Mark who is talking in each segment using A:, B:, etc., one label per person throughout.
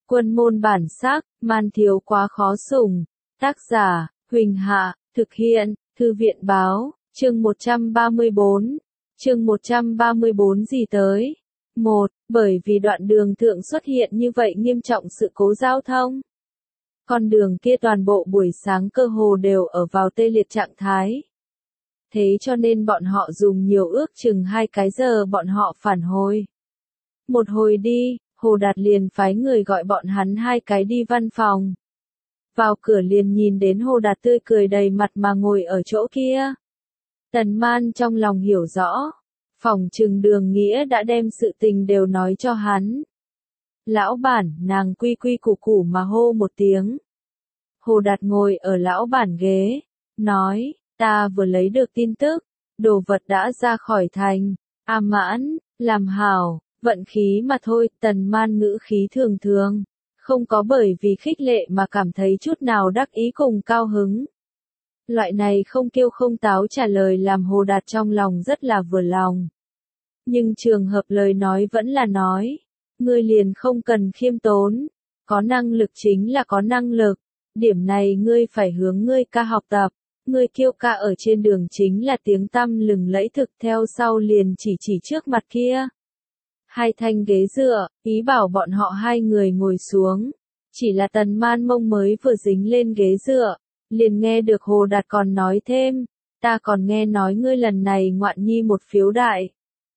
A: Quân môn bản sắc, man thiếu quá khó sủng. Tác giả, Huỳnh Hạ, thực hiện, Thư viện báo, chương 134. Chương 134 gì tới? 1. Bởi vì đoạn đường thượng xuất hiện như vậy nghiêm trọng sự cố giao thông. Con đường kia toàn bộ buổi sáng cơ hồ đều ở vào tê liệt trạng thái. Thế cho nên bọn họ dùng nhiều ước chừng 2 cái giờ bọn họ phản hồi. Một hồi đi, Hồ Đạt liền phái người gọi bọn hắn 2 cái đi văn phòng. Vào cửa liền nhìn đến Hồ Đạt tươi cười đầy mặt mà ngồi ở chỗ kia. Tần Man trong lòng hiểu rõ, phỏng chừng Đường Nghĩa đã đem sự tình đều nói cho hắn. Lão bản, nàng quy quy củ củ mà hô một tiếng. Hồ Đạt ngồi ở lão bản ghế, nói, ta vừa lấy được tin tức, đồ vật đã ra khỏi thành, a mãn, làm hảo, vận khí mà thôi. Tần Man ngữ khí thường thường, không có bởi vì khích lệ mà cảm thấy chút nào đắc ý cùng cao hứng. Loại này không kêu không táo trả lời làm Hồ Đạt trong lòng rất là vừa lòng. Nhưng trường hợp lời nói vẫn là nói, ngươi liền không cần khiêm tốn, có năng lực chính là có năng lực, điểm này ngươi phải hướng ngươi ca học tập, ngươi kiêu ca ở trên đường chính là tiếng tăm lừng lẫy thực, theo sau liền chỉ trước mặt kia. 2 thanh ghế dựa, ý bảo bọn họ 2 người ngồi xuống, chỉ là Tần Man mông mới vừa dính lên ghế dựa, liền nghe được Hồ Đạt còn nói thêm, ta còn nghe nói ngươi lần này ngoạn nhi một phiếu đại.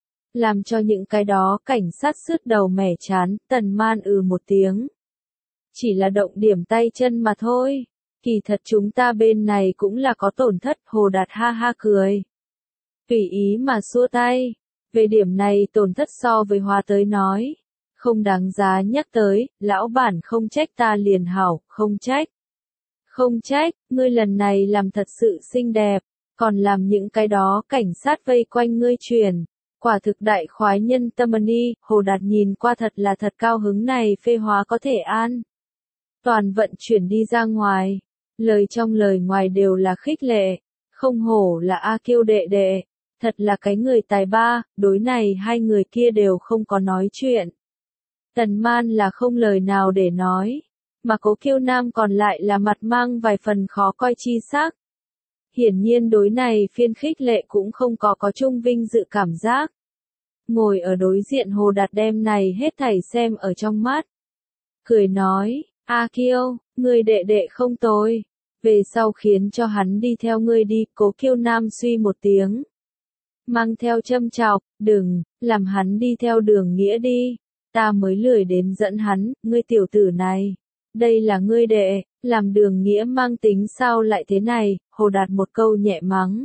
A: Làm cho những cái đó cảnh sát sứt đầu mẻ chán. Tần Man một tiếng. Chỉ là động điểm tay chân mà thôi, kỳ thật chúng ta bên này cũng là có tổn thất. Hồ Đạt ha ha cười, tùy ý mà xua tay, về điểm này tổn thất so với Hoa tới nói, không đáng giá nhắc tới, lão bản không trách ta liền hảo, không trách. Không trách, ngươi lần này làm thật sự xinh đẹp, còn làm những cái đó cảnh sát vây quanh ngươi truyền, quả thực đại khoái nhân tâm ni. Hồ Đạt nhìn qua thật là thật cao hứng, này phê hóa có thể an toàn vận chuyển đi ra ngoài, lời trong lời ngoài đều là khích lệ, không hổ là A Kiêu đệ đệ, thật là cái người tài ba. Đối này 2 người kia đều không có nói chuyện. Tần Man là không lời nào để nói, mà Cố Kiêu Nam còn lại là mặt mang vài phần khó coi chi sắc. Hiển nhiên đối này phiên khích lệ cũng không có chung vinh dự cảm giác. Ngồi ở đối diện Hồ Đạt đem này hết thảy xem ở trong mắt. Cười nói, A Kiêu, ngươi đệ đệ không tồi, về sau khiến cho hắn đi theo ngươi đi. Cố Kiêu Nam suy một tiếng, mang theo châm chọc, đừng, làm hắn đi theo Đường Nghĩa đi, ta mới lười đến dẫn hắn. Ngươi tiểu tử này, đây là ngươi đệ, làm Đường Nghĩa mang tính sao lại thế này. Hồ Đạt một câu nhẹ mắng.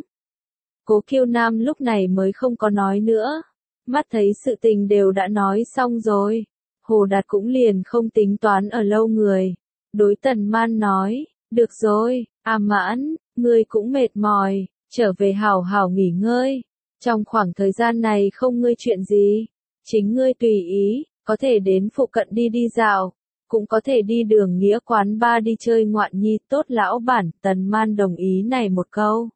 A: Cố Kiêu Nam lúc này mới không có nói nữa, mắt thấy sự tình đều đã nói xong rồi, Hồ Đạt cũng liền không tính toán ở lâu người. Đối Tần Man nói, được rồi, A Mãn, ngươi cũng mệt mỏi, trở về hảo hảo nghỉ ngơi, trong khoảng thời gian này không ngươi chuyện gì, chính ngươi tùy ý, có thể đến phụ cận đi dạo, cũng có thể đi Đường Nghĩa quán bar đi chơi ngoạn nhi. Tốt lão bản. Tần Man đồng ý này một câu.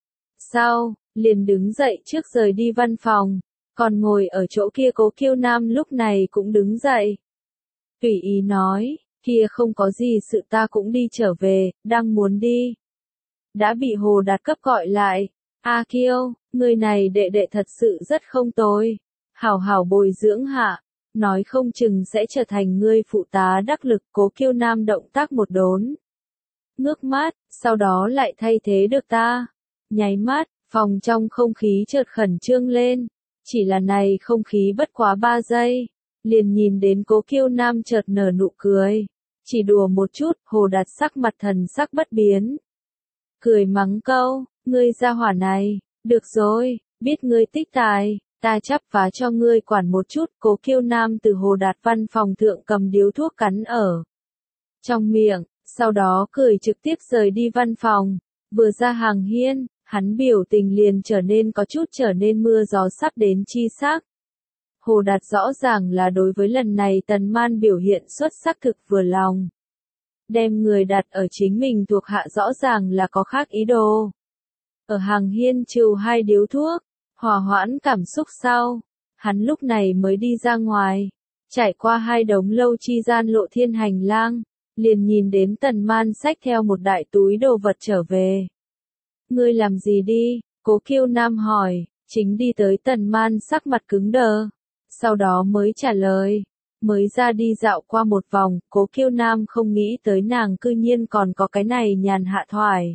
A: Sau, liền đứng dậy trước rời đi văn phòng, còn ngồi ở chỗ kia Cố Kiêu Nam lúc này cũng đứng dậy. Tùy ý nói, kia không có gì sự, ta cũng đi trở về, đang muốn đi. Đã bị Hồ Đạt cấp gọi lại. A Kiêu, người này đệ đệ thật sự rất không tồi, hảo hảo bồi dưỡng hạ, nói không chừng sẽ trở thành ngươi phụ tá đắc lực. Cố Kiêu Nam động tác một đốn, ngước mắt, sau đó lại thay thế được ta. Nháy mắt, phòng trong không khí chợt khẩn trương lên, chỉ là này không khí bất quá 3 giây, liền nhìn đến Cố Kiêu Nam chợt nở nụ cười, chỉ đùa một chút. Hồ Đạt sắc mặt thần sắc bất biến, cười mắng câu, ngươi ra hỏa này, được rồi, biết ngươi tích tài, ta chắp vá cho ngươi quản một chút. Cố Kiêu Nam từ Hồ Đạt văn phòng thượng cầm điếu thuốc cắn ở trong miệng, sau đó cười trực tiếp rời đi văn phòng. Vừa ra hàng hiên, hắn biểu tình liền trở nên mưa gió sắp đến chi sắc. Hồ Đạt rõ ràng là đối với lần này Tần Man biểu hiện xuất sắc thực vừa lòng. Đem người đặt ở chính mình thuộc hạ rõ ràng là có khác ý đồ. Ở hàng hiên trừ 2 điếu thuốc, hòa hoãn cảm xúc sau, hắn lúc này mới đi ra ngoài. Trải qua 2 đống lâu chi gian lộ thiên hành lang, liền nhìn đến Tần Man xách theo một đại túi đồ vật trở về. Ngươi làm gì đi? Cố Kiêu Nam hỏi, chính đi tới Tần Man sắc mặt cứng đờ, sau đó mới trả lời. Mới ra đi dạo qua một vòng, Cố Kiêu Nam không nghĩ tới nàng cư nhiên còn có cái này nhàn hạ thoải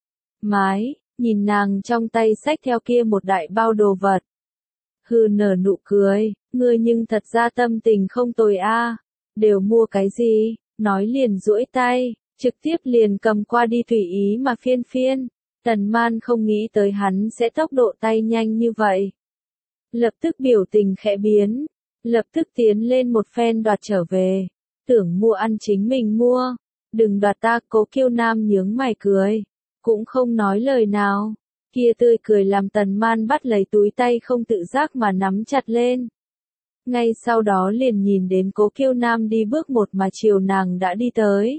A: mái, nhìn nàng trong tay xách theo kia một đại bao đồ vật. Hừ, nở nụ cười, ngươi nhưng thật ra tâm tình không tồi a. Đều mua cái gì? Nói liền duỗi tay, trực tiếp liền cầm qua đi tùy ý mà phiên phiên. Tần Man không nghĩ tới hắn sẽ tốc độ tay nhanh như vậy. Lập tức biểu tình khẽ biến, lập tức tiến lên một phen đoạt trở về. Tưởng mua ăn chính mình mua, đừng đoạt ta. Cố Kiêu Nam nhướng mày cười, cũng không nói lời nào. Kia tươi cười làm Tần Man bắt lấy túi tay không tự giác mà nắm chặt lên. Ngay sau đó liền nhìn đến Cố Kiêu Nam đi bước một mà chiều nàng đã đi tới.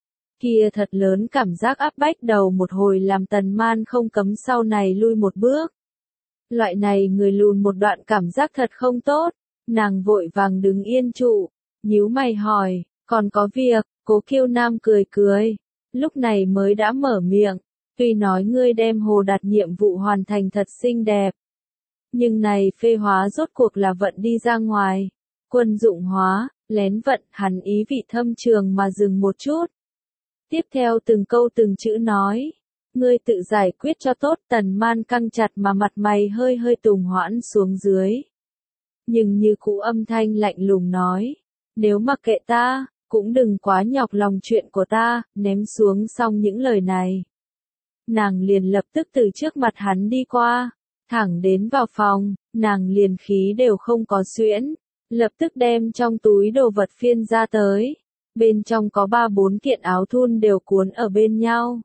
A: Kia thật lớn cảm giác áp bách đầu một hồi làm Tần Man không cấm sau này lui một bước. Loại này người lùn một đoạn cảm giác thật không tốt, nàng vội vàng đứng yên trụ, nhíu mày hỏi, còn có việc? Cố Kiêu Nam cười cười, lúc này mới đã mở miệng, tuy nói ngươi đem hồ đạt nhiệm vụ hoàn thành thật xinh đẹp, nhưng này phê hóa rốt cuộc là vận đi ra ngoài, quân dụng hóa, lén vận. Hắn ý vị thâm trường mà dừng một chút. Tiếp theo từng câu từng chữ nói, ngươi tự giải quyết cho tốt. Tần Man căng chặt mà mặt mày hơi hơi tùng hoãn xuống dưới. Nhưng như cũ âm thanh lạnh lùng nói, nếu mặc kệ ta, cũng đừng quá nhọc lòng chuyện của ta. Ném xuống xong những lời này, nàng liền lập tức từ trước mặt hắn đi qua, thẳng đến vào phòng, nàng liền khí đều không có xuyễn, lập tức đem trong túi đồ vật phiên ra tới. Bên trong có 3-4 kiện áo thun đều cuốn ở bên nhau.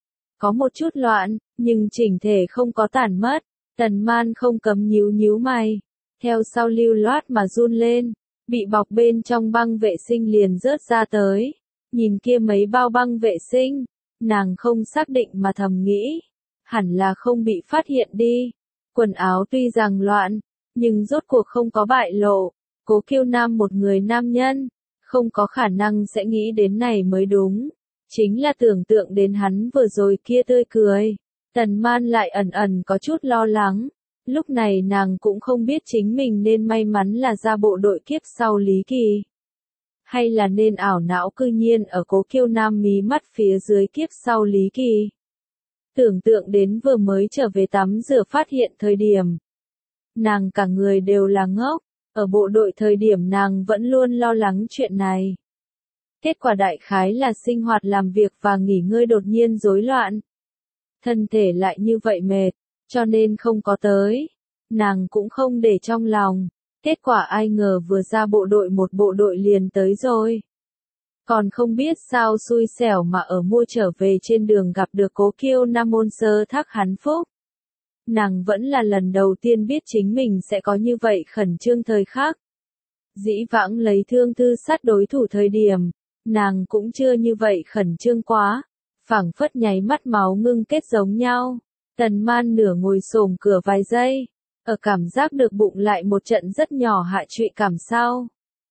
A: Có một chút loạn, nhưng chỉnh thể không có tản mất. Tần Man không cấm nhíu nhíu mày, theo sau lưu loát mà run lên, bị bọc bên trong băng vệ sinh liền rớt ra tới. Nhìn kia mấy bao băng vệ sinh, nàng không xác định mà thầm nghĩ, hẳn là không bị phát hiện đi. Quần áo tuy rằng loạn, nhưng rốt cuộc không có bại lộ. Cố Kiêu Nam một người nam nhân, không có khả năng sẽ nghĩ đến này mới đúng. Chính là tưởng tượng đến hắn vừa rồi kia tươi cười, Tần Man lại ẩn ẩn có chút lo lắng. Lúc này nàng cũng không biết chính mình nên may mắn là ra bộ đội kiếp sau Lý Kỳ, hay là nên ảo não cư nhiên ở Cố Kiêu Nam mí mắt phía dưới kiếp sau Lý Kỳ. Tưởng tượng đến vừa mới trở về tắm rửa phát hiện thời điểm, nàng cả người đều là ngốc. Ở bộ đội thời điểm nàng vẫn luôn lo lắng chuyện này. Kết quả đại khái là sinh hoạt làm việc và nghỉ ngơi đột nhiên rối loạn. Thân thể lại như vậy mệt, cho nên không có tới. Nàng cũng không để trong lòng. Kết quả ai ngờ vừa ra bộ đội một bộ đội liền tới rồi. Còn không biết sao xui xẻo mà ở mua trở về trên đường gặp được Cố Kiêu Nam môn sơ thác hắn phúc. Nàng vẫn là lần đầu tiên biết chính mình sẽ có như vậy khẩn trương thời khắc. Dĩ vãng lấy thương thư sát đối thủ thời điểm, nàng cũng chưa như vậy khẩn trương quá, phảng phất nháy mắt máu ngưng kết giống nhau. Tần Man nửa ngồi xổm cửa vài giây, ở cảm giác được bụng lại một trận rất nhỏ hạ trụy cảm sau.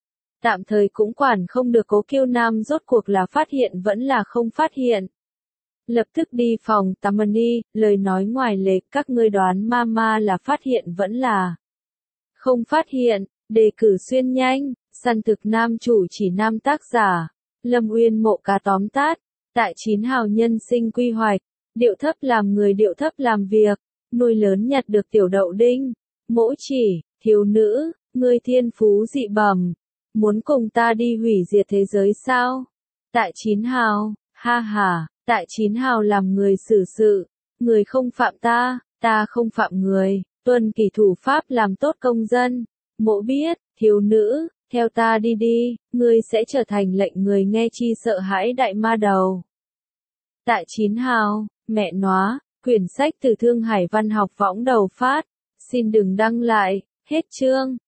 A: Tạm thời cũng quản không được Cố Kiêu Nam rốt cuộc là phát hiện vẫn là không phát hiện. Lập tức đi phòng tắm đi, lời nói ngoài lề, các ngươi đoán mama là phát hiện vẫn là không phát hiện. Đề cử xuyên nhanh, săn thực nam chủ chỉ nam tác giả, Lâm Uyên Mộ Cá tóm tắt, tại 9 hào nhân sinh quy hoạch, điệu thấp làm người điệu thấp làm việc, nuôi lớn nhặt được tiểu đậu đinh, mỗ chỉ, thiếu nữ, ngươi thiên phú dị bẩm, muốn cùng ta đi hủy diệt thế giới sao? Tại 9 hào, ha ha, tại 9 hào làm người xử sự, người không phạm ta, ta không phạm người, tuân kỷ thủ pháp làm tốt công dân. Mộ biết, thiếu nữ, theo ta đi đi, ngươi sẽ trở thành lệnh người nghe chi sợ hãi đại ma đầu. Tại 9 hào, mẹ nóa, quyển sách từ Thương Hải Văn học võng đầu phát, xin đừng đăng lại, hết chương.